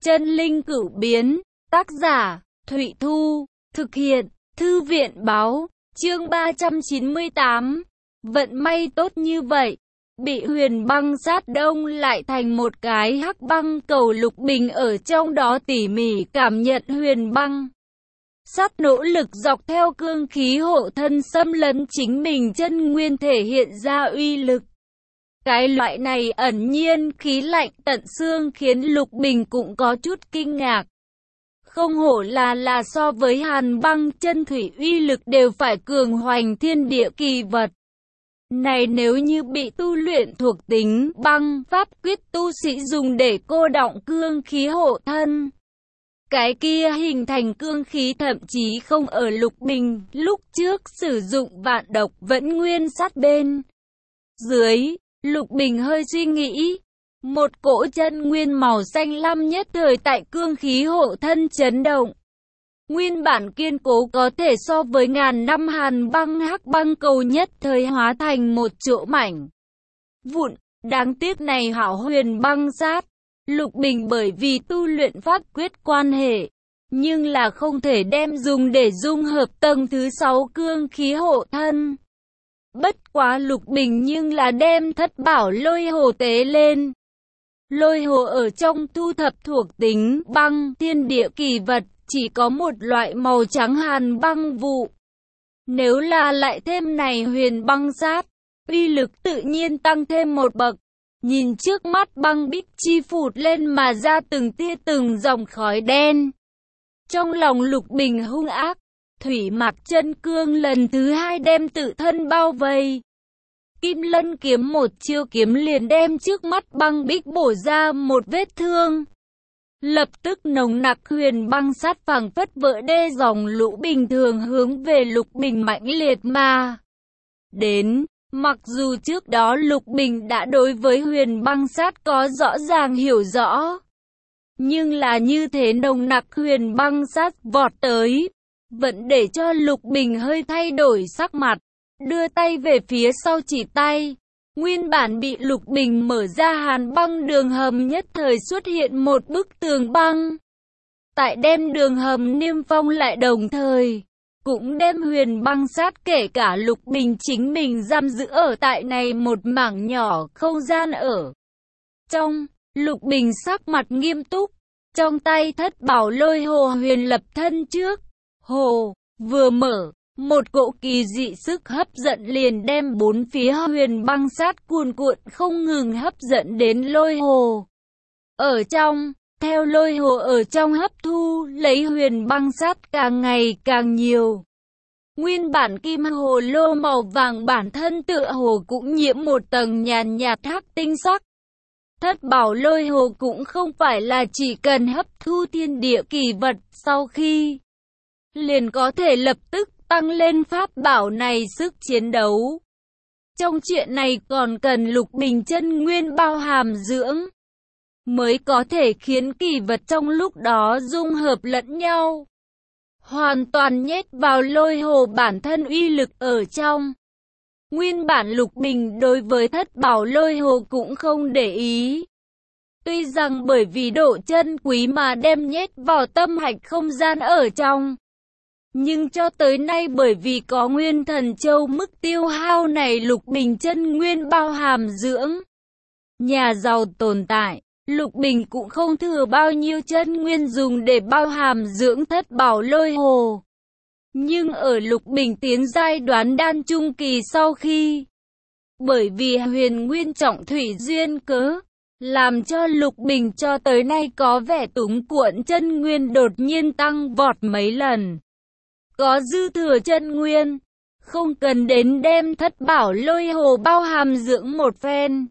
Chân linh cửu biến, tác giả, Thụy Thu, thực hiện, Thư viện báo, chương 398. Vận may tốt như vậy, bị huyền băng sát đông lại thành một cái hắc băng cầu. Lục Bình ở trong đó tỉ mỉ cảm nhận huyền băng sát nỗ lực dọc theo cương khí hộ thân xâm lấn chính mình chân nguyên thể hiện ra uy lực. Cái loại này ẩn nhiên khí lạnh tận xương khiến Lục Bình cũng có chút kinh ngạc. Không hổ là so với hàn băng chân thủy uy lực đều phải cường hoành thiên địa kỳ vật. Này nếu như bị tu luyện thuộc tính băng pháp quyết tu sĩ dùng để cô đọng cương khí hộ thân, cái kia hình thành cương khí thậm chí không ở Lục Bình lúc trước sử dụng vạn độc vẫn nguyên sát bên dưới. Lục Bình hơi suy nghĩ, một cỗ chân nguyên màu xanh lam nhất thời tại cương khí hộ thân chấn động. Nguyên bản kiên cố có thể so với ngàn năm hàn băng hắc băng cầu nhất thời hóa thành một chỗ mảnh vụn. Đáng tiếc này hảo huyền băng sát, Lục Bình bởi vì tu luyện pháp quyết quan hệ, nhưng là không thể đem dùng để dung hợp tầng thứ 6 cương khí hộ thân. Bất quá Lục Bình nhưng là đem thất bảo lôi hồ tế lên. Lôi hồ ở trong thu thập thuộc tính băng thiên địa kỳ vật, chỉ có một loại màu trắng hàn băng vụ. Nếu là lại thêm này huyền băng sát, uy lực tự nhiên tăng thêm một bậc. Nhìn trước mắt băng bích chi phụt lên mà ra từng tia từng dòng khói đen. Trong lòng Lục Bình hung ác, thủy mạc chân cương lần thứ hai đem tự thân bao vây. Kim lân kiếm một chiêu kiếm liền đem trước mắt băng bích bổ ra một vết thương. Lập tức nồng nặc huyền băng sát phảng phất vỡ đê dòng lũ bình thường hướng về Lục Bình mãnh liệt mà đến. Mặc dù trước đó Lục Bình đã đối với huyền băng sát có rõ ràng hiểu rõ, nhưng là như thế nồng nặc huyền băng sát vọt tới, vẫn để cho Lục Bình hơi thay đổi sắc mặt, đưa tay về phía sau chỉ tay. Nguyên bản bị Lục Bình mở ra hàn băng đường hầm nhất thời xuất hiện một bức tường băng. Tại đem đường hầm niêm phong lại đồng thời, cũng đem huyền băng sát kể cả Lục Bình chính mình giam giữ ở tại này một mảng nhỏ không gian ở trong. Lục Bình sắc mặt nghiêm túc, trong tay thất bảo lôi hồ huyền lập thân trước. Hồ vừa mở, một cỗ kỳ dị sức hấp dẫn liền đem bốn phía huyền băng sát cuồn cuộn không ngừng hấp dẫn đến lôi hồ ở trong. Theo lôi hồ ở trong hấp thu lấy huyền băng sát càng ngày càng nhiều. Nguyên bản kim hồ lô màu vàng bản thân tựa hồ cũng nhiễm một tầng nhàn nhạt hắc tinh sắc. Thất bảo lôi hồ cũng không phải là chỉ cần hấp thu thiên địa kỳ vật sau khi liền có thể lập tức tăng lên pháp bảo này sức chiến đấu. Trong chuyện này còn cần Lục Bình chân nguyên bao hàm dưỡng, mới có thể khiến kỳ vật trong lúc đó dung hợp lẫn nhau, hoàn toàn nhét vào lôi hồ bản thân uy lực ở trong. Nguyên bản Lục Bình đối với thất bảo lôi hồ cũng không để ý. Tuy rằng bởi vì độ chân quý mà đem nhét vào tâm hạch không gian ở trong, nhưng cho tới nay bởi vì có nguyên thần châu mức tiêu hao này Lục Bình chân nguyên bao hàm dưỡng, nhà giàu tồn tại, Lục Bình cũng không thừa bao nhiêu chân nguyên dùng để bao hàm dưỡng thất bảo lôi hồ. Nhưng ở Lục Bình tiến giai đoán đan trung kỳ sau khi, bởi vì huyền nguyên trọng thủy duyên cớ, làm cho Lục Bình cho tới nay có vẻ túng cuộn chân nguyên đột nhiên tăng vọt mấy lần. Có dư thừa chân nguyên, không cần đến đem thất bảo lôi hồ bao hàm dưỡng một phen,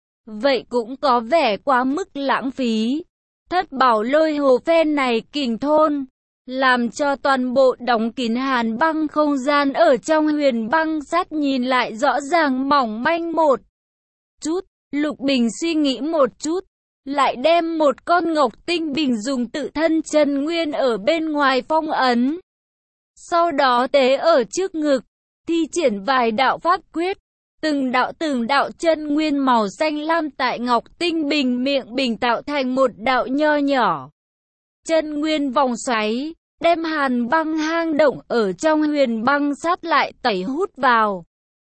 vậy cũng có vẻ quá mức lãng phí. Thất bảo lôi hồ phen này kình thôn, làm cho toàn bộ đóng kín hàn băng không gian ở trong huyền băng sát nhìn lại rõ ràng mỏng manh một chút. Lục Bình suy nghĩ một chút, lại đem một con ngọc tinh bình dùng tự thân chân nguyên ở bên ngoài phong ấn. Sau đó tế ở trước ngực, thi triển vài đạo pháp quyết. Từng đạo chân nguyên màu xanh lam tại ngọc tinh bình miệng bình tạo thành một đạo nho nhỏ chân nguyên vòng xoáy, đem hàn băng hang động ở trong huyền băng sát lại tẩy hút vào.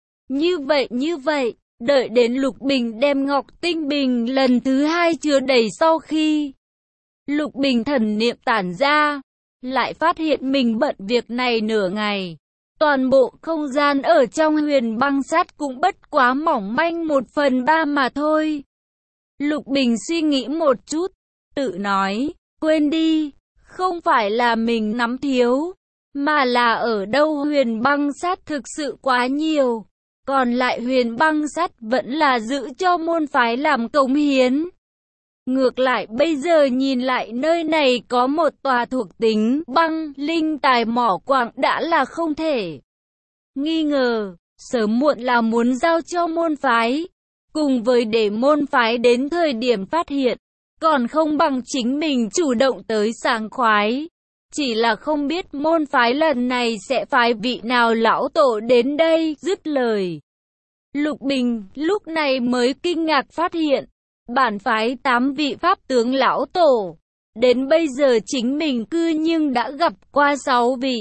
Như vậy, đợi đến Lục Bình đem Ngọc Tinh Bình lần thứ hai chứa đầy sau khi Lục Bình thần niệm tản ra, lại phát hiện mình bận việc này nửa ngày. Toàn bộ không gian ở trong huyền băng sát cũng bất quá mỏng manh 1/3 mà thôi. Lục Bình suy nghĩ một chút, tự nói, quên đi, không phải là mình nắm thiếu, mà là ở đâu huyền băng sát thực sự quá nhiều. Còn lại huyền băng sát vẫn là giữ cho môn phái làm cống hiến. Ngược lại bây giờ nhìn lại nơi này có một tòa thuộc tính băng linh tài mỏ quặng đã là không thể nghi ngờ, sớm muộn là muốn giao cho môn phái. Cùng với để môn phái đến thời điểm phát hiện, còn không bằng chính mình chủ động tới sảng khoái. Chỉ là không biết môn phái lần này sẽ phái vị nào lão tổ đến đây. Dứt lời, Lục Bình lúc này mới kinh ngạc phát hiện, bản phái 8 vị pháp tướng lão tổ, đến bây giờ chính mình cư nhưng đã gặp qua 6 vị.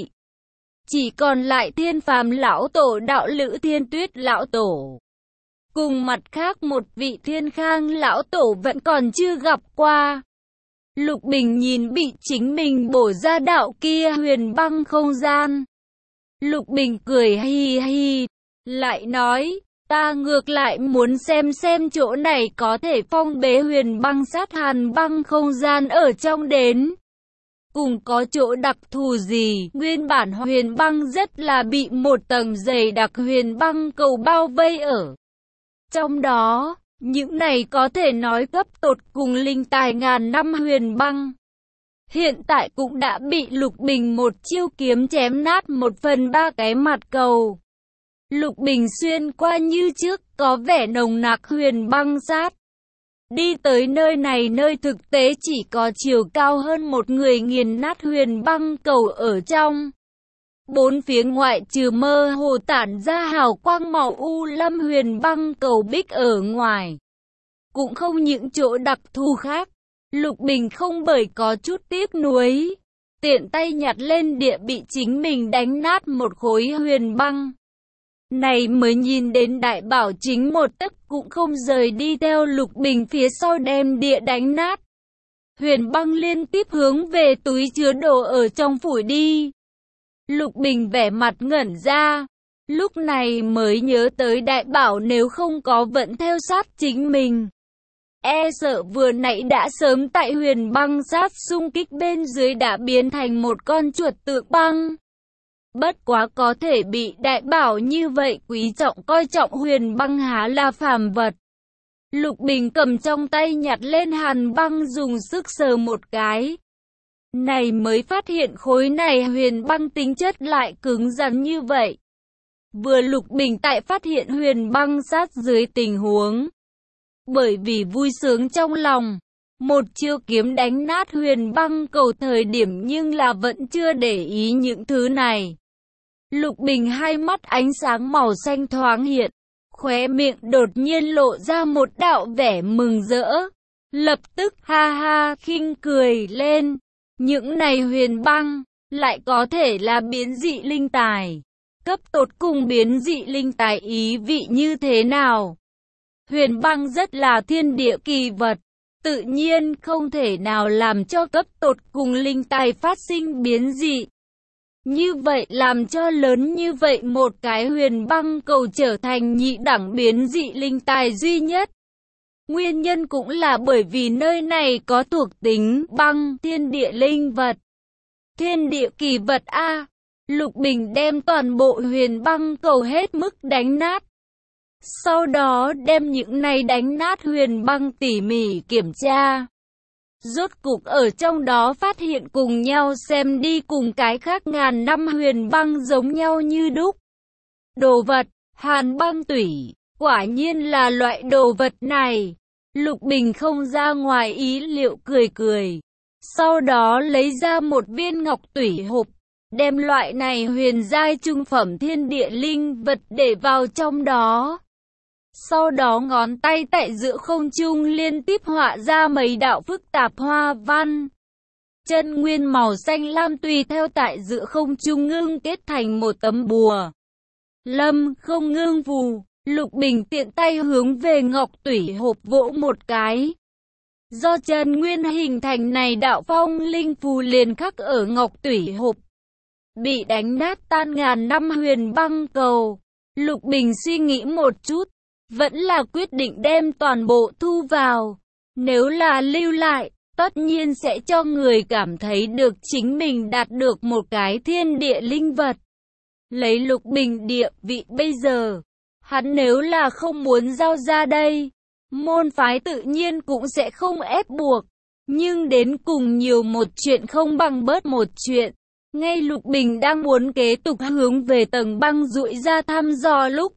Chỉ còn lại Thiên Phàm lão tổ, Đạo Lữ Thiên Tuyết lão tổ. Cùng mặt khác một vị Thiên Khang lão tổ vẫn còn chưa gặp qua. Lục Bình nhìn bị chính mình bổ ra đạo kia huyền băng không gian. Lục Bình cười hi hi, lại nói, ta ngược lại muốn xem chỗ này có thể phong bế huyền băng sát hàn băng không gian ở trong đến. Cùng có chỗ đặc thù gì, nguyên bản huyền băng rất là bị một tầng dày đặc huyền băng cầu bao vây ở. Trong đó, những này có thể nói cấp tột cùng linh tài ngàn năm huyền băng. Hiện tại cũng đã bị Lục Bình một chiêu kiếm chém nát 1/3 cái mặt cầu. Lục Bình xuyên qua như trước, có vẻ nồng nặc huyền băng sát. Đi tới nơi này, nơi thực tế chỉ có chiều cao hơn một người, nghiền nát huyền băng cầu ở trong. Bốn phía ngoại trừ mơ hồ tản ra hào quang màu u lam huyền băng cầu bích ở ngoài, cũng không những chỗ đặc thù khác. Lục Bình không bởi có chút tiếc nuối, tiện tay nhặt lên địa bị chính mình đánh nát một khối huyền băng. Này mới nhìn đến đại bảo chính một tấc cũng không rời đi theo Lục Bình phía sau đem địa đánh nát. Huyền băng liên tiếp hướng về túi chứa đồ ở trong phủi đi. Lục Bình vẻ mặt ngẩn ra, lúc này mới nhớ tới đại bảo nếu không có vẫn theo sát chính mình. E sợ vừa nãy đã sớm tại huyền băng sát xung kích bên dưới đã biến thành một con chuột tượng băng. Bất quá có thể bị đại bảo như vậy quý trọng coi trọng huyền băng há là phàm vật. Lục Bình cầm trong tay nhặt lên hàn băng dùng sức sờ một cái. Này mới phát hiện khối này huyền băng tính chất lại cứng rắn như vậy. Vừa Lục Bình tại phát hiện huyền băng sát dưới tình huống. Bởi vì vui sướng trong lòng, một chiêu kiếm đánh nát huyền băng cầu thời điểm nhưng là vẫn chưa để ý những thứ này. Lục Bình hai mắt ánh sáng màu xanh thoáng hiện, khóe miệng đột nhiên lộ ra một đạo vẻ mừng rỡ. Lập tức ha ha khinh cười lên, những này huyền băng, lại có thể là biến dị linh tài. Cấp tột cùng biến dị linh tài ý vị như thế nào? Huyền băng rất là thiên địa kỳ vật, tự nhiên không thể nào làm cho cấp tột cùng linh tài phát sinh biến dị. Như vậy làm cho lớn như vậy một cái huyền băng cầu trở thành nhị đẳng biến dị linh tài duy nhất. Nguyên nhân cũng là bởi vì nơi này có thuộc tính băng thiên địa linh vật. Thiên địa kỳ vật A. Lục Bình đem toàn bộ huyền băng cầu hết mức đánh nát. Sau đó đem những này đánh nát huyền băng tỉ mỉ kiểm tra. Rốt cục ở trong đó phát hiện cùng nhau xem đi cùng cái khác ngàn năm huyền băng giống nhau như đúc. Đồ vật, hàn băng tủy, quả nhiên là loại đồ vật này. Lục Bình không ra ngoài ý liệu cười cười. Sau đó lấy ra một viên ngọc tủy hộp, đem loại này huyền giai trung phẩm thiên địa linh vật để vào trong đó. Sau đó ngón tay tại giữa không trung liên tiếp họa ra mấy đạo phức tạp hoa văn. chân nguyên màu xanh lam tùy theo tại giữa không trung ngưng kết thành một tấm bùa. Lâm không ngưng phù, Lục Bình tiện tay hướng về ngọc tủy hộp vỗ một cái. Do chân nguyên hình thành này đạo phong linh phù liền khắc ở ngọc tủy hộp, bị đánh nát tan ngàn năm huyền băng cầu. Lục Bình suy nghĩ một chút, vẫn là quyết định đem toàn bộ thu vào. Nếu là lưu lại, tất nhiên sẽ cho người cảm thấy được chính mình đạt được một cái thiên địa linh vật. Lấy Lục Bình địa vị bây giờ, hắn nếu là không muốn giao ra đây, môn phái tự nhiên cũng sẽ không ép buộc. Nhưng đến cùng nhiều một chuyện không bằng bớt một chuyện. Ngay Lục Bình đang muốn kế tục hướng về tầng băng rũi ra thăm dò lúc,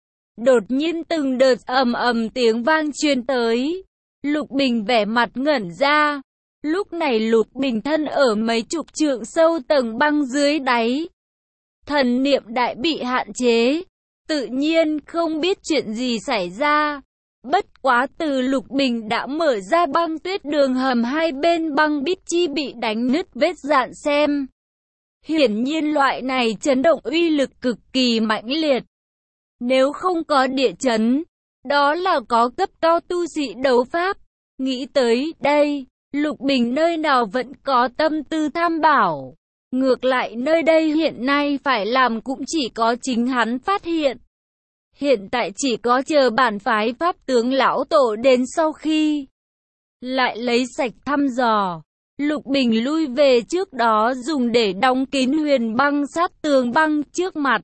đột nhiên từng đợt ầm ầm tiếng vang truyền tới. Lục Bình vẻ mặt ngẩn ra. Lúc này Lục Bình thân ở mấy chục trượng sâu tầng băng dưới đáy. Thần niệm đại bị hạn chế, tự nhiên không biết chuyện gì xảy ra. Bất quá từ Lục Bình đã mở ra băng tuyết đường hầm hai bên băng bít chi bị đánh nứt vết dạn xem. Hiển nhiên loại này chấn động uy lực cực kỳ mãnh liệt. Nếu không có địa chấn, đó là có cấp cao tu sĩ đấu pháp. Nghĩ tới đây, Lục Bình nơi nào vẫn có tâm tư tham bảo. Ngược lại nơi đây hiện nay phải làm cũng chỉ có chính hắn phát hiện. Hiện tại chỉ có chờ bản phái pháp tướng lão tổ đến sau khi lại lấy sạch thăm dò. Lục Bình lui về trước đó dùng để đóng kín huyền băng sát tường băng trước mặt.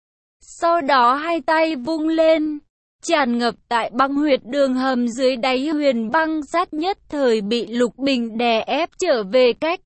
Sau đó hai tay vung lên, tràn ngập tại băng huyệt đường hầm dưới đáy huyền băng sát nhất thời bị Lục Bình đè ép trở về cách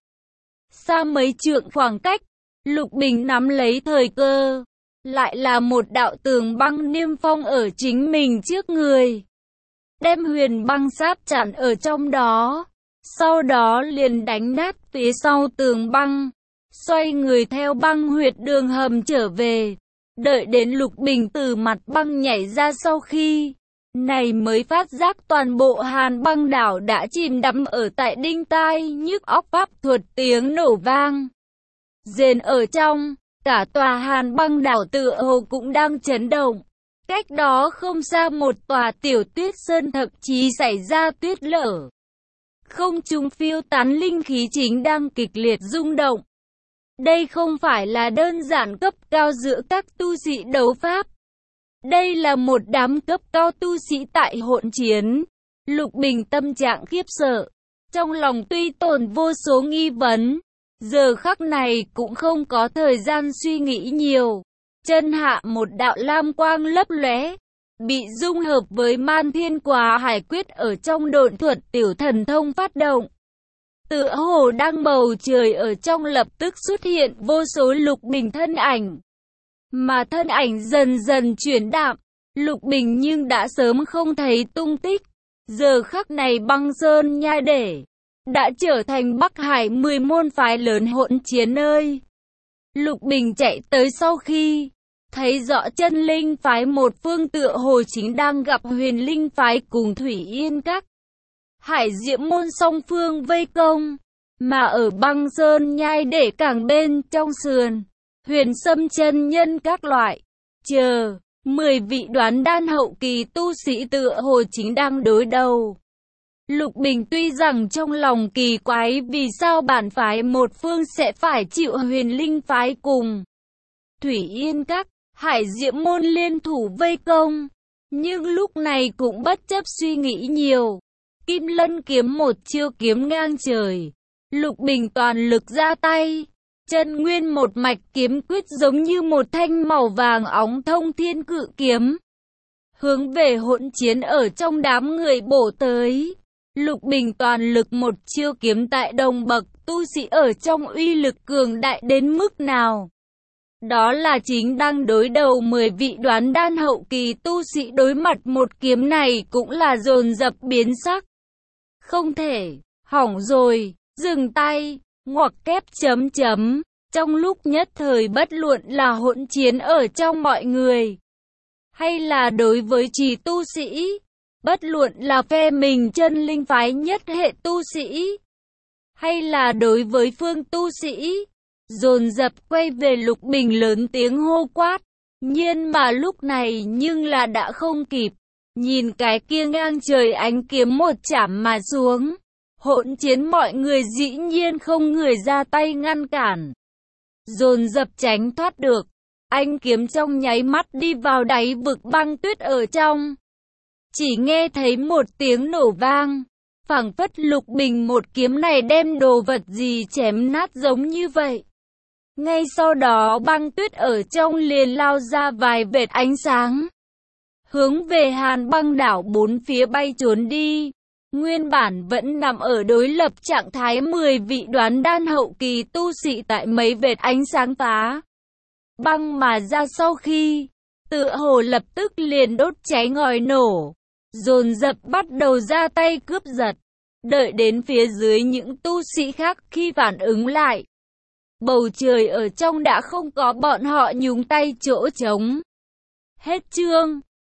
xa mấy trượng khoảng cách. Lục Bình nắm lấy thời cơ, lại là một đạo tường băng niêm phong ở chính mình trước người, đem huyền băng sát chặn ở trong đó. Sau đó liền đánh nát phía sau tường băng, xoay người theo băng huyệt đường hầm trở về. Đợi đến Lục Bình từ mặt băng nhảy ra sau khi này mới phát giác toàn bộ Hàn Băng đảo đã chìm đắm ở tại đinh tai nhức óc pháp thuật tiếng nổ vang rền ở trong. Cả tòa Hàn Băng đảo tựa hồ cũng đang chấn động. Cách đó không xa một tòa tiểu tuyết sơn thậm chí xảy ra tuyết lở. Không trung phiêu tán linh khí chính đang kịch liệt rung động. Đây không phải là đơn giản cấp cao giữa các tu sĩ đấu pháp. Đây là một đám cấp cao tu sĩ tại hỗn chiến. Lục Bình tâm trạng khiếp sợ, trong lòng tuy tồn vô số nghi vấn, giờ khắc này cũng không có thời gian suy nghĩ nhiều. Chân hạ một đạo lam quang lấp lóe, bị dung hợp với Man Thiên Quá Hải Quyết ở trong độn thuật tiểu thần thông phát động. Tựa hồ đang bầu trời ở trong lập tức xuất hiện vô số Lục Bình thân ảnh. Mà thân ảnh dần dần chuyển đạm, Lục Bình nhưng đã sớm không thấy tung tích. Giờ khắc này băng sơn nhai để đã trở thành Bắc Hải 10 môn phái lớn hỗn chiến ơi. Lục Bình chạy tới sau khi thấy rõ chân linh phái một phương tựa hồ chính đang gặp huyền linh phái cùng Thủy Yên Các, Hải Diễm môn song phương vây công. Mà ở băng sơn nhai để cảng bên trong sườn, Huyền Sâm chân nhân các loại, 10 vị đoán đan hậu kỳ tu sĩ tựa hồ chính đang đối đầu. Lục Bình tuy rằng trong lòng kỳ quái vì sao bản phái một phương sẽ phải chịu huyền linh phái cùng Thủy Yên Các, Hải Diễm môn liên thủ vây công, nhưng lúc này cũng bất chấp suy nghĩ nhiều. Kim Lân kiếm một chiêu kiếm ngang trời, Lục Bình toàn lực ra tay. Chân nguyên một mạch kiếm quyết giống như một thanh màu vàng óng thông thiên cự kiếm, hướng về hỗn chiến ở trong đám người bổ tới. Lục Bình toàn lực một chiêu kiếm tại đồng bậc tu sĩ ở trong uy lực cường đại đến mức nào. Đó là chính đang đối đầu 10 vị đoán đan hậu kỳ tu sĩ, đối mặt một kiếm này cũng là dồn dập biến sắc. Không thể, hỏng rồi, dừng tay, ngoặc kép chấm chấm. Trong lúc nhất thời bất luận là hỗn chiến ở trong mọi người, hay là đối với trì tu sĩ, bất luận là phe mình chân linh phái nhất hệ tu sĩ, hay là đối với Phương tu sĩ? Dồn dập quay về, Lục Bình lớn tiếng hô quát. Nhiên mà lúc này nhưng là đã không kịp. Nhìn cái kia ngang trời ánh kiếm một chảm mà xuống. Hỗn chiến mọi người dĩ nhiên không người ra tay ngăn cản. Dồn dập tránh thoát được. Ánh kiếm trong nháy mắt đi vào đáy vực băng tuyết ở trong. Chỉ nghe thấy một tiếng nổ vang. Phảng phất Lục Bình một kiếm này đem đồ vật gì chém nát giống như vậy. Ngay sau đó băng tuyết ở trong liền lao ra vài vệt ánh sáng. Hướng về Hàn Băng đảo bốn phía bay trốn đi. Nguyên bản vẫn nằm ở đối lập trạng thái 10 vị đoán đan hậu kỳ tu sĩ tại mấy vệt ánh sáng phá băng mà ra sau khi tựa hồ lập tức liền đốt cháy ngòi nổ. Dồn dập bắt đầu ra tay cướp giật. Đợi đến phía dưới những tu sĩ khác khi phản ứng lại. Bầu trời ở trong đã không có bọn họ nhúng tay chỗ trống. Hết chương.